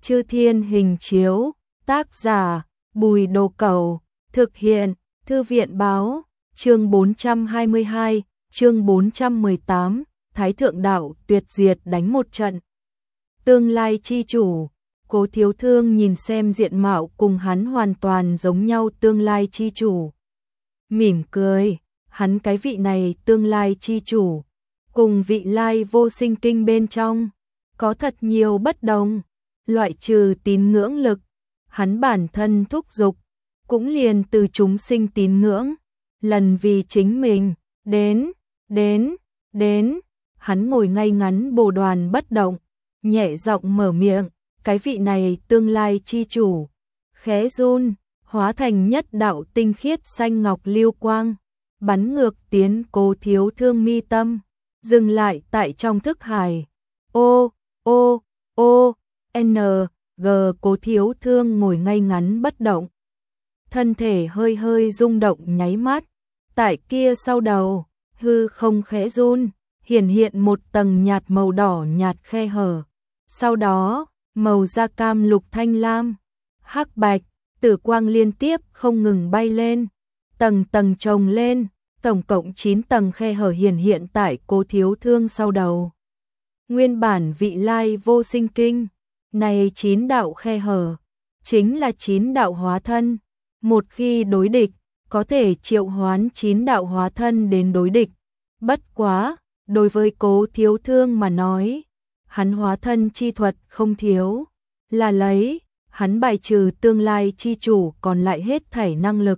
Chư Thiên Hình Chiếu, tác giả Bùi Đồ Cẩu, thực hiện Thư viện Báo, chương 422, chương 418, Thái Thượng Đạo tuyệt diệt đánh một trận. Tương lai chi chủ, Cố Thiếu Thương nhìn xem diện mạo cùng hắn hoàn toàn giống nhau tương lai chi chủ. Mỉm cười, hắn cái vị này tương lai chi chủ, cùng vị lai vô sinh kinh bên trong, có thật nhiều bất đồng, loại trừ tín ngưỡng lực, hắn bản thân thúc giục, cũng liền từ chúng sinh tín ngưỡng, lần vì chính mình, đến, hắn ngồi ngay ngắn bồ đoàn bất động, nhẹ giọng mở miệng, cái vị này tương lai chi chủ, khẽ run, hóa thành nhất đạo tinh khiết xanh ngọc lưu quang, bắn ngược tiến Cố Thiếu Thương mi tâm, dừng lại tại trong thức hải. G Cố Thiếu Thương ngồi ngay ngắn bất động. Thân thể hơi hơi rung động nháy mắt, tại kia sau đầu, hư không khẽ run, hiển hiện một tầng nhạt màu đỏ nhạt khe hở. Sau đó, màu da cam lục thanh lam, hắc bạch, tử quang liên tiếp không ngừng bay lên, tầng tầng chồng lên, tổng cộng 9 tầng khe hở hiển hiện tại Cố Thiếu Thương sau đầu. Nguyên bản vị lai vô sinh kinh, này 9 đạo khe hở, chính là 9 đạo hóa thân, một khi đối địch, có thể triệu hoán 9 đạo hóa thân đến đối địch. Bất quá, đối với Cố Thiếu Thương mà nói, hắn hóa thân chi thuật không thiếu, là lấy, hắn bài trừ tương lai chi chủ còn lại hết thảy năng lực.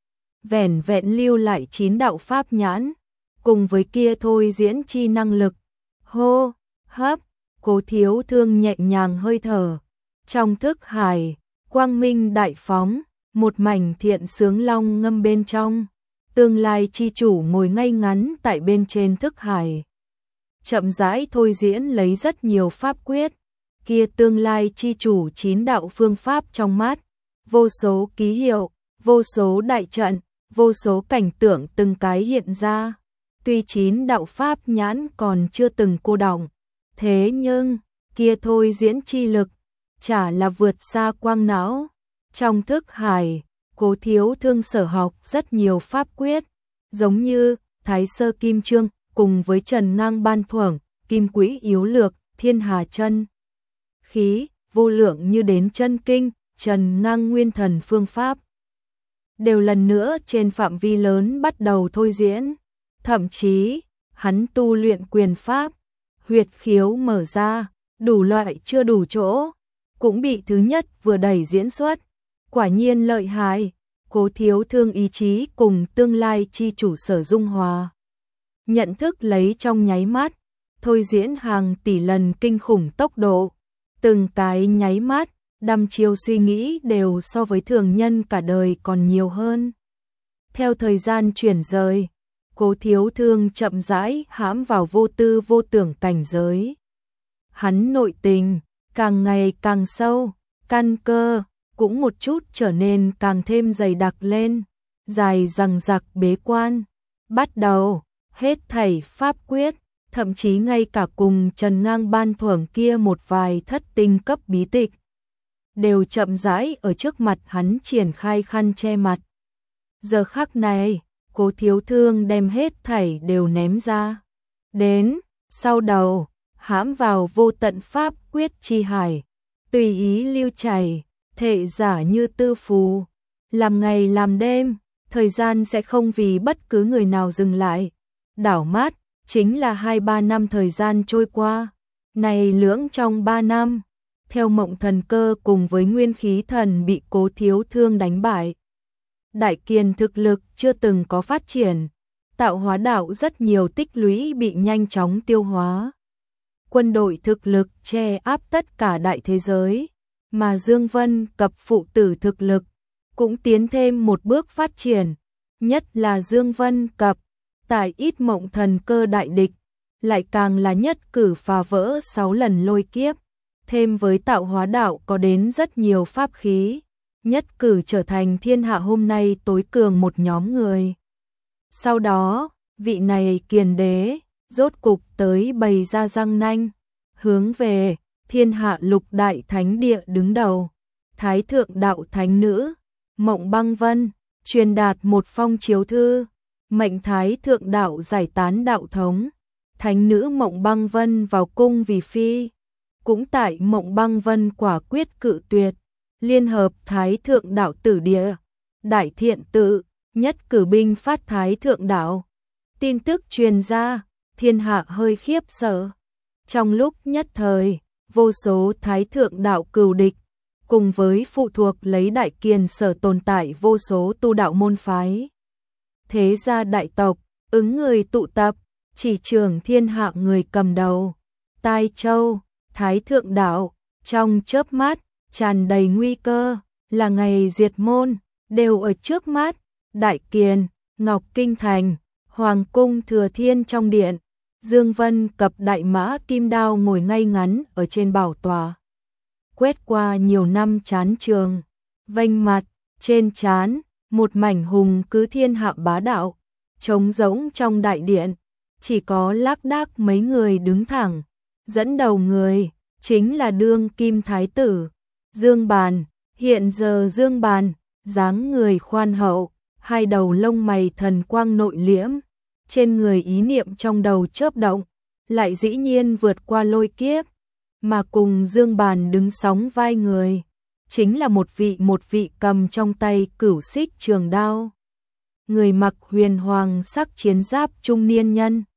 Vẻn vẹn lưu lại 9 đạo pháp nhãn, cùng với kia thôi diễn chi năng lực. Hô, hấp, Cố Thiếu Thương nhẹ nhàng hơi thở, trong thức hải, quang minh đại phóng, một mảnh thiện sướng long ngâm bên trong, tương lai chi chủ ngồi ngay ngắn tại bên trên thức hải. Chậm rãi thôi diễn lấy rất nhiều pháp quyết, kia tương lai chi chủ 9 đạo phương pháp trong mắt, vô số ký hiệu, vô số đại trận, vô số cảnh tượng từng cái hiện ra. Tuy 9 đạo pháp nhãn còn chưa từng cô đọng, thế nhưng, kia thôi diễn chi lực, chả là vượt xa quang não. Trong thức hải, Cố Thiếu Thương sở học rất nhiều pháp quyết, giống như Thái Sơ Kim Chương, cùng với Trần Ngang Ban Thuởng, Kim Quỹ Yếu Lược, Thiên Hà Chân Khí, Vô Lượng Như Đến Chân Kinh, Trần Ngang Nguyên Thần phương pháp, đều lần nữa trên phạm vi lớn bắt đầu thôi diễn. Thậm chí, hắn tu luyện quyền pháp, huyệt khiếu mở ra, đủ loại chưa đủ chỗ, cũng bị thứ nhất vừa đẩy diễn xuất. Quả nhiên lợi hại, Cố Thiếu Thương ý chí cùng tương lai chi chủ sở dung hòa. Nhận thức lấy trong nháy mắt, thôi diễn hàng tỷ lần kinh khủng tốc độ, từng cái nháy mắt, đăm chiêu suy nghĩ đều so với thường nhân cả đời còn nhiều hơn. Theo thời gian chuyển rời, Cố Thiếu Thương chậm rãi hãm vào vô tư vô tưởng cảnh giới. Hắn nội tình càng ngày càng sâu, căn cơ cũng một chút trở nên càng thêm dày đặc lên, dài dằng dặc bế quan, bắt đầu, hết thảy pháp quyết, thậm chí ngay cả cùng Trần Ngang Ban Thuởng kia một vài thất tinh cấp bí tịch, đều chậm rãi ở trước mặt hắn triển khai khăn che mặt. Giờ khắc này, Cố Thiếu Thương đem hết thảy đều ném ra. Đến, sau đầu, hãm vào vô tận pháp quyết chi hải, tùy ý lưu chảy, thể giả như tư phù, làm ngày làm đêm, thời gian sẽ không vì bất cứ người nào dừng lại. Đảo mắt, chính là 2-3 năm thời gian trôi qua. Này lưỡng trong 3 năm, theo Mộng Thần Cơ cùng với Nguyên Khí Thần bị Cố Thiếu Thương đánh bại. Đại Kiền thực lực chưa từng có phát triển, tạo hóa đạo rất nhiều tích lũy bị nhanh chóng tiêu hóa. Quân đội thực lực che áp tất cả đại thế giới, mà Dương Vân cập phụ tử thực lực cũng tiến thêm một bước phát triển, nhất là Dương Vân cập tại ít Mộng Thần Cơ đại địch, lại càng là nhất cử phá vỡ 6 lần lôi kiếp, thêm với tạo hóa đạo có đến rất nhiều pháp khí, nhất cử trở thành thiên hạ hôm nay tối cường một nhóm người. Sau đó, vị này Kiền đế rốt cục tới bày ra răng nanh, hướng về thiên hạ lục đại thánh địa đứng đầu, Thái thượng đạo thánh nữ, Mộng Băng Vân, truyền đạt một phong chiếu thư, mệnh Thái thượng đạo giải tán đạo thống, thánh nữ Mộng Băng Vân vào cung vì phi. Cũng tại Mộng Băng Vân quả quyết cự tuyệt, liên hợp Thái thượng đạo tử địa, Đại Thiện tự, nhất cử binh phát Thái thượng đạo. Tin tức truyền ra, thiên hạ hơi khiếp sợ. Trong lúc nhất thời, vô số Thái thượng đạo cừu địch, cùng với phụ thuộc lấy Đại Kiền sở tồn tại vô số tu đạo môn phái. Thế gia đại tộc, ứng người tụ tập, chỉ trưởng thiên hạ người cầm đầu. Tai Châu, Thái thượng đạo, trong chớp mắt, tràn đầy nguy cơ, là ngày diệt môn, đều ở trước mắt. Đại Kiền, Ngọc Kinh Thành, Hoàng cung Thừa Thiên trong điện, Dương Vân cập đại mã kim đao ngồi ngay ngắn ở trên bảo tọa. Quét qua nhiều năm chán trường, vênh mặt, trên trán, một mảnh hùng cứ thiên hạ bá đạo, trống rỗng trong đại điện, chỉ có lác đác mấy người đứng thẳng, dẫn đầu người, chính là đương kim thái tử, Dương Bàn. Hiện giờ Dương Bàn, dáng người khoan hậu, hai đầu lông mày thần quang nội liễm, trên người ý niệm trong đầu chớp động, lại dĩ nhiên vượt qua lôi kiếp, mà cùng Dương Bàn đứng sóng vai người, chính là một vị cầm trong tay cửu xích trường đao. Người mặc huyền hoàng sắc chiến giáp trung niên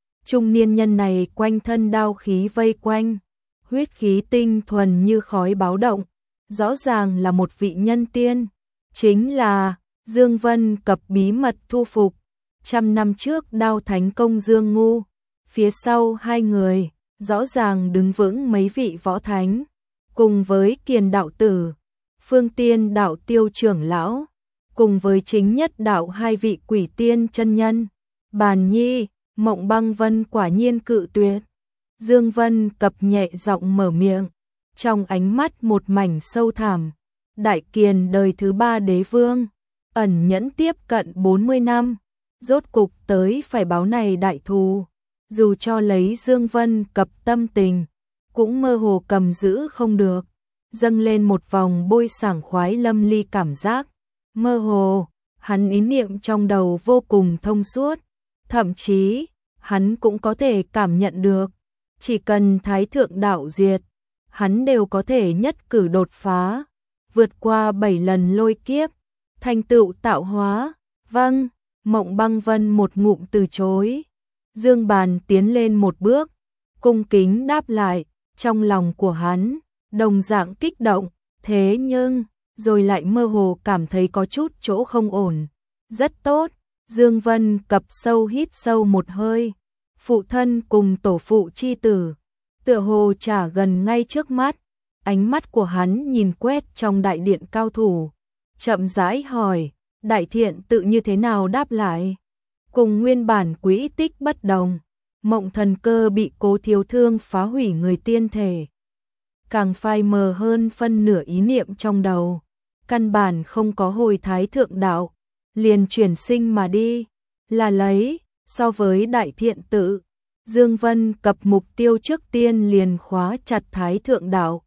nhân này quanh thân đao khí vây quanh, huyết khí tinh thuần như khói báo động, rõ ràng là một vị nhân tiên, chính là Dương Vân cập bí mật thu phục, 100 năm trước đao thánh công Dương Ngu, phía sau hai người, rõ ràng đứng vững mấy vị võ thánh, cùng với Kiền đạo tử, Phương Tiên đạo tiêu trưởng lão, cùng với chính nhất đạo hai vị quỷ tiên chân nhân, Bàn Nhi, Mộng Băng Vân quả nhiên cự tuyệt. Dương Vân cập nhẹ giọng mở miệng, trong ánh mắt một mảnh sâu thẳm. Đại Kiền đời thứ 3 đế vương, ẩn nhẫn tiếp cận 40 năm, rốt cục tới phải báo này đại thù. Dù cho lấy Dương Vân cập tâm tình, cũng mơ hồ cầm giữ không được, dâng lên một vòng bôi sảng khoái lâm ly cảm giác. Mơ hồ, hắn ý niệm trong đầu vô cùng thông suốt, thậm chí, hắn cũng có thể cảm nhận được, chỉ cần Thái thượng đạo diệt, hắn đều có thể nhất cử đột phá, vượt qua 7 lần lôi kiếp, thành tựu tạo hóa. Vâng, Mộng Băng Vân một ngụm từ chối. Dương Bàn tiến lên một bước, cung kính đáp lại, trong lòng của hắn, đồng dạng kích động, thế nhưng, rồi lại mơ hồ cảm thấy có chút chỗ không ổn. Rất tốt, Dương Vân cập sâu hít sâu một hơi, phụ thân cùng tổ phụ chi tử, tựa hồ trả gần ngay trước mắt, ánh mắt của hắn nhìn quét trong đại điện cao thủ, chậm rãi hỏi, Đại Thiện tự như thế nào đáp lại? Cùng nguyên bản quỹ tích bất đồng, Mộng Thần Cơ bị Cố Thiếu Thương phá hủy người tiên thể, càng phai mờ hơn phân nửa ý niệm trong đầu, căn bản không có hồi Thái thượng đạo, liền chuyển sinh mà đi, là lấy, so với Đại Thiện tự, Dương Vân cập mục tiêu trước tiên liền khóa chặt Thái thượng đạo.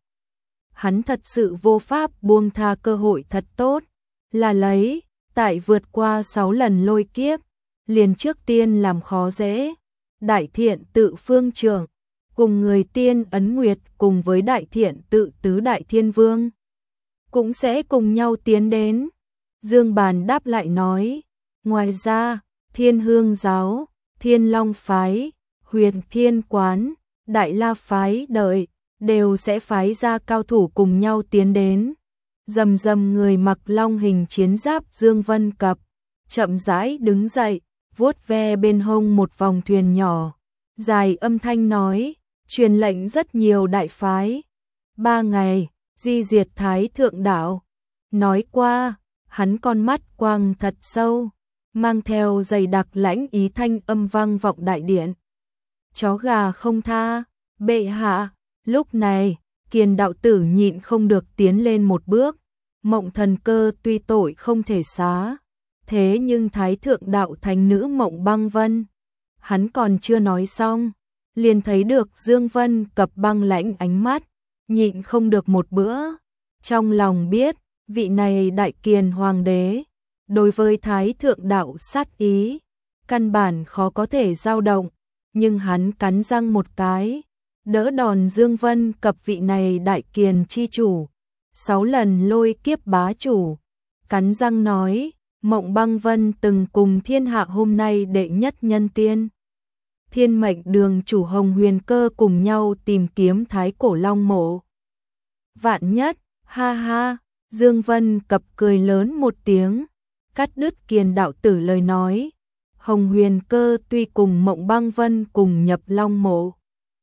Hắn thật sự vô pháp buông tha cơ hội thật tốt, là lấy, tại vượt qua 6 lần lôi kiếp, liền trước tiên làm khó dễ. Đại Thiện tự phương trưởng, cùng người tiên ấn nguyệt cùng với Đại Thiện tự tứ đại thiên vương, cũng sẽ cùng nhau tiến đến. Dương Bàn đáp lại nói, ngoài ra, Thiên Hương giáo, Thiên Long phái, Huyền Thiên quán, Đại La phái đợi, đều sẽ phái ra cao thủ cùng nhau tiến đến. Rầm rầm người mặc long hình chiến giáp Dương Vân cập, chậm rãi đứng dậy, vuốt ve bên hông một vòng thuyền nhỏ, dài âm thanh nói, truyền lệnh rất nhiều đại phái. 3 ngày, di diệt Thái thượng đạo. Nói qua, hắn con mắt quang thật sâu, mang theo dày đặc lãnh ý thanh âm vang vọng đại điện. Chó gà không tha, bệ hạ. Lúc này, Kiền đạo tử nhịn không được tiến lên một bước. Mộng Thần Cơ tuy tội không thể xá, thế nhưng Thái thượng đạo thánh nữ Mộng Băng Vân, hắn còn chưa nói xong, liền thấy được Dương Vân cập băng lãnh ánh mắt, nhịn không được một bữa. Trong lòng biết, vị này Đại Kiền Hoàng đế, đối với Thái Thượng Đạo sát ý, căn bản khó có thể dao động, nhưng hắn cắn răng một cái, đỡ đòn Dương Vân Cập vị này Đại Kiền chi chủ, 6 lần lôi kiếp bá chủ, cắn răng nói, Mộng Băng Vân từng cùng thiên hạ hôm nay đệ nhất nhân tiên. Thiên mệnh đường chủ Hồng Huyền Cơ cùng nhau tìm kiếm Thái Cổ Long mộ. Vạn nhất, ha ha, Dương Vân Cập cười lớn một tiếng, cắt đứt Kiền đạo tử lời nói. Hồng Huyền Cơ tuy cùng Mộng Băng Vân cùng nhập Long mộ,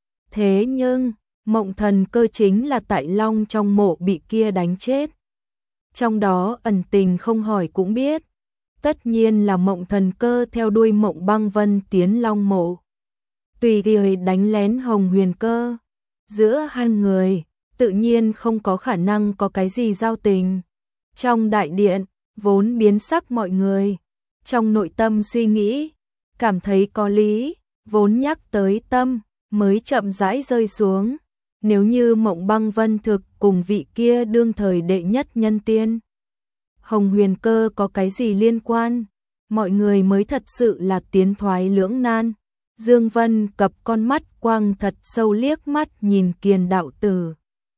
thế nhưng Mộng Thần Cơ chính là tại Long trong mộ bị kia đánh chết. Trong đó ẩn tình không hỏi cũng biết, tất nhiên là Mộng Thần Cơ theo đuôi Mộng Băng Vân tiến Long mộ, tùy thời đánh lén Hồng Huyền Cơ. Giữa hai người tự nhiên không có khả năng có cái gì giao tình. Trong đại điện vốn biến sắc mọi người, trong nội tâm suy nghĩ, cảm thấy có lý, vốn nhắc tới tâm mới chậm rãi rơi xuống. Nếu như Mộng Băng Vân thực cùng vị kia đương thời đệ nhất nhân tiên, Hồng Huyền Cơ có cái gì liên quan, mọi người mới thật sự là tiến thoái lưỡng nan. Dương Vân Cập con mắt quang thật sâu liếc mắt nhìn Kiền đạo tử.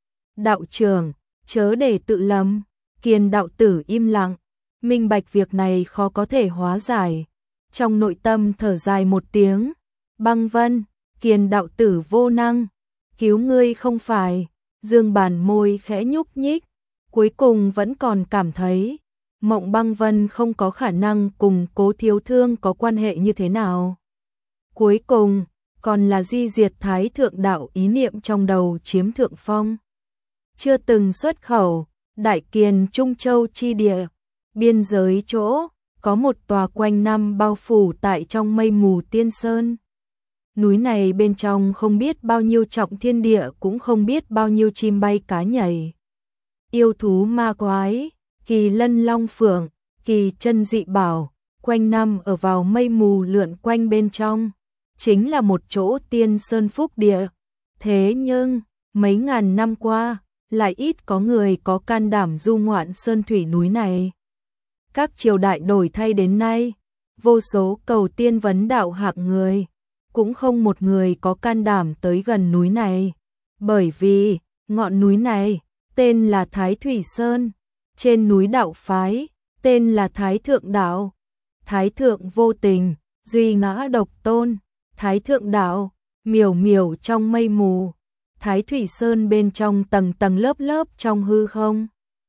Đạo trưởng, chớ để tự lầm. Kiền đạo tử im lặng, minh bạch việc này khó có thể hóa giải. Trong nội tâm thở dài một tiếng, Băng Vân, Kiền đạo tử vô năng, cứu ngươi không phải. Dương bàn môi khẽ nhúc nhích, cuối cùng vẫn còn cảm thấy Mộng Băng Vân không có khả năng cùng Cố Thiếu Thương có quan hệ như thế nào. Cuối cùng, còn là di diệt Thái Thượng Đạo ý niệm trong đầu chiếm thượng phong. Chưa từng xuất khẩu, Đại Kiền Trung Châu chi địa, biên giới chỗ, có một tòa quanh năm bao phủ tại trong mây mù tiên sơn. Núi này bên trong không biết bao nhiêu trọng thiên địa, cũng không biết bao nhiêu chim bay cá nhảy. Yêu thú ma quái, kỳ lân long phượng, kỳ chân dị bảo, quanh năm ở vào mây mù lượn quanh bên trong, chính là một chỗ tiên sơn phúc địa. Thế nhưng, mấy ngàn năm qua, lại ít có người có can đảm du ngoạn sơn thủy núi này. Các triều đại đổi thay đến nay, vô số cầu tiên vấn đạo hạng người, cũng không một người có can đảm tới gần núi này. Bởi vì, ngọn núi này, tên là Thái Thủy Sơn, trên núi đạo phái, tên là Thái Thượng Đạo. Thái Thượng vô tình, duy ngã độc tôn, Thái Thượng Đạo, miểu miểu trong mây mù. Thái Thủy Sơn bên trong tầng tầng lớp lớp trong hư không.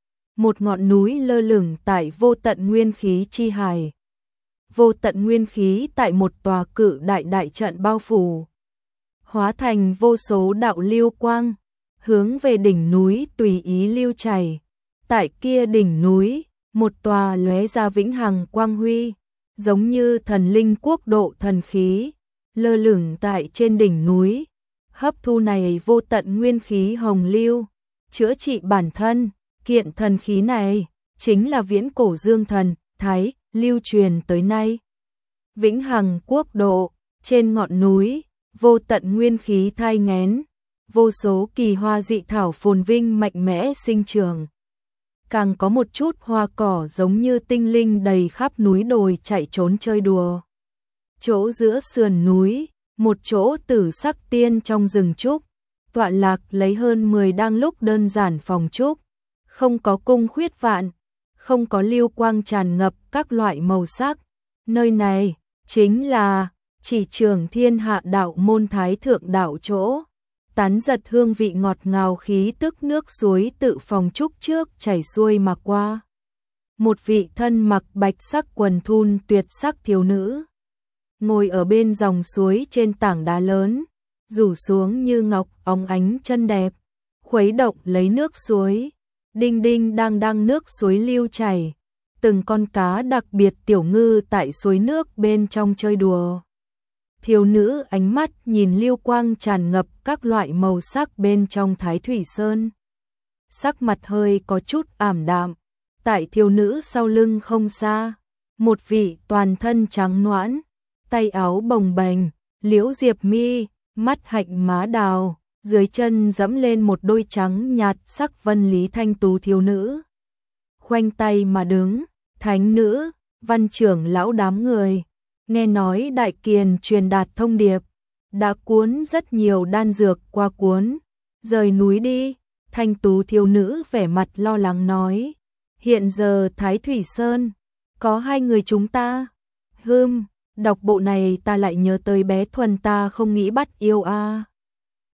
Một ngọn núi lơ lửng tại vô tận nguyên khí chi hải. Vô tận nguyên khí tại một tòa cự đại đại trận bao phủ, hóa thành vô số đạo lưu quang, hướng về đỉnh núi tùy ý lưu chảy. Tại kia đỉnh núi, một tòa lóe ra vĩnh hằng quang huy, giống như thần linh quốc độ thần khí, lơ lửng tại trên đỉnh núi, hấp thu này vô tận nguyên khí hồng lưu, chữa trị bản thân. Kiện thần khí này chính là viễn cổ dương thần Thái lưu truyền tới nay. Vĩnh hằng quốc độ, trên ngọn núi, vô tận nguyên khí thai nghén, vô số kỳ hoa dị thảo phồn vinh mạnh mẽ sinh trưởng. Càng có một chút hoa cỏ giống như tinh linh đầy khắp núi đồi chạy trốn chơi đùa. Chỗ giữa sườn núi, một chỗ tử sắc tiên trong rừng trúc, tọa lạc lấy hơn 10 đang lúc đơn giản phòng trúc, không có cung khuyết vạn, không có lưu quang tràn ngập các loại màu sắc. Nơi này chính là chỉ trường thiên hạ đạo môn Thái Thượng Đạo chỗ, tán giật hương vị ngọt ngào khí tức nước suối tự phòng trúc trước chảy xuôi mà qua. Một vị thân mặc bạch sắc quần thun tuyệt sắc thiếu nữ, ngồi ở bên dòng suối trên tảng đá lớn, rủ xuống như ngọc óng ánh chân đẹp, khuấy động lấy nước suối, đinh đinh đang đang nước suối lưu chảy, từng con cá đặc biệt tiểu ngư tại suối nước bên trong chơi đùa. Thiếu nữ ánh mắt nhìn lưu quang tràn ngập các loại màu sắc bên trong Thái Thủy Sơn. Sắc mặt hơi có chút ảm đạm, tại thiếu nữ sau lưng không xa, một vị toàn thân trắng nõn, tay áo bồng bềnh, liễu diệp mi, mắt hạnh má đào, dưới chân dẫm lên một đôi trắng nhạt sắc vân lý thanh tú thiếu nữ. Khoanh tay mà đứng, thánh nữ, văn trưởng lão đám người, nghe nói Đại Kiền truyền đạt thông điệp, đã cuốn rất nhiều đan dược qua cuốn, rời núi đi, thanh tú thiếu nữ vẻ mặt lo lắng nói, hiện giờ Thái Thủy Sơn, có 2 người chúng ta, đọc bộ này ta lại nhớ tới bé Thuần ta không nghĩ bắt yêu a.